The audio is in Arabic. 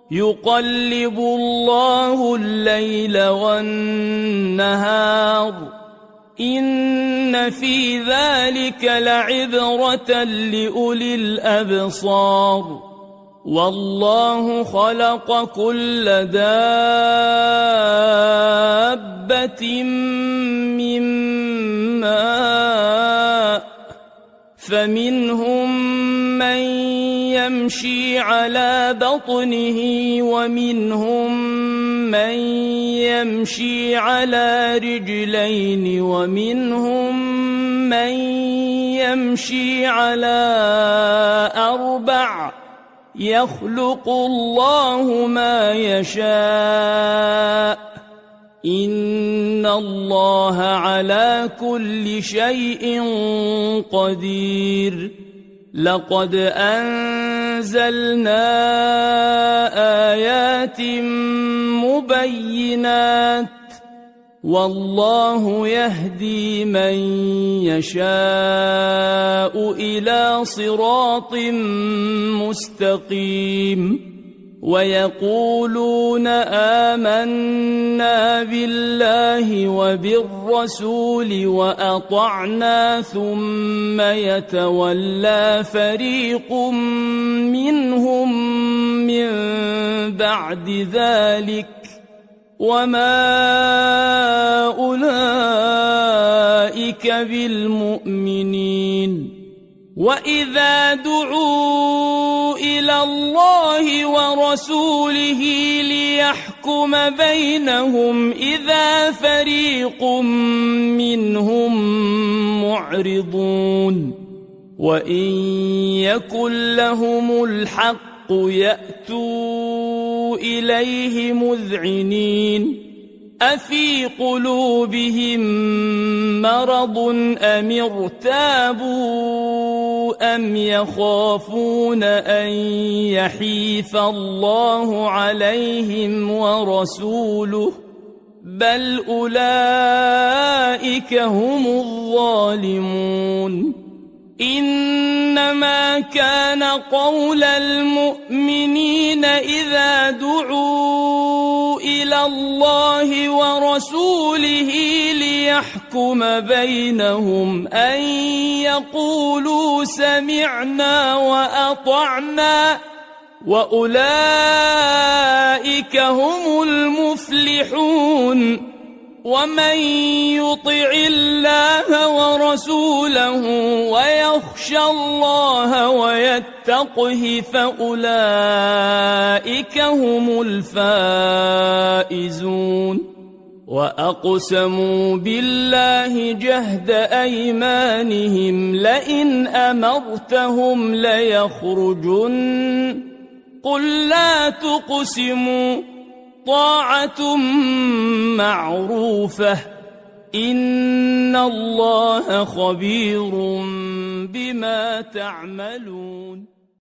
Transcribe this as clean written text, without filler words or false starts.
يقلب الله الليل والنهار إن في ذلك لعبرة لأولي الأبصار والله خلق كل دابة من ماء فمنهم من يمشي على بطنه ومنهم من يمشي على رجلين ومنهم من يمشي على أربع يخلق الله ما يشاء إن الله على كل شيء قدير لقد أنزلنا آيات مبينات والله يهدي من يشاء إلى صراط مستقيم ويقولون آمنا بالله وبالرسول وأطعنا ثم يتولى فريق منهم من بعد ذلك وما أولئك بالمؤمنين وإذا دعوا إلى الله ورسوله ليحكم بينهم إذا فريق منهم معرضون وإن يكن لهم الحق يأتوا إليه مذعنين أفي قلوبهم مرض أم ارتابوا أم يخافون أن يحيف الله عليهم ورسوله بل أولئك هم الظالمون إنما كان قول المؤمنين إذا دعوا إلى الله ورسوله ليحكم بينهم أن يقولوا سمعنا وأطعنا وأولئك هم المفلحون ومن يطع الله ورسوله ويخشى الله ويتقه فأولئك هم الفائزون وأقسموا بالله جهد أيمانهم لئن أمرتهم ليخرجن قل لا تقسموا طاعة معروفة إن الله خبير بما تعملون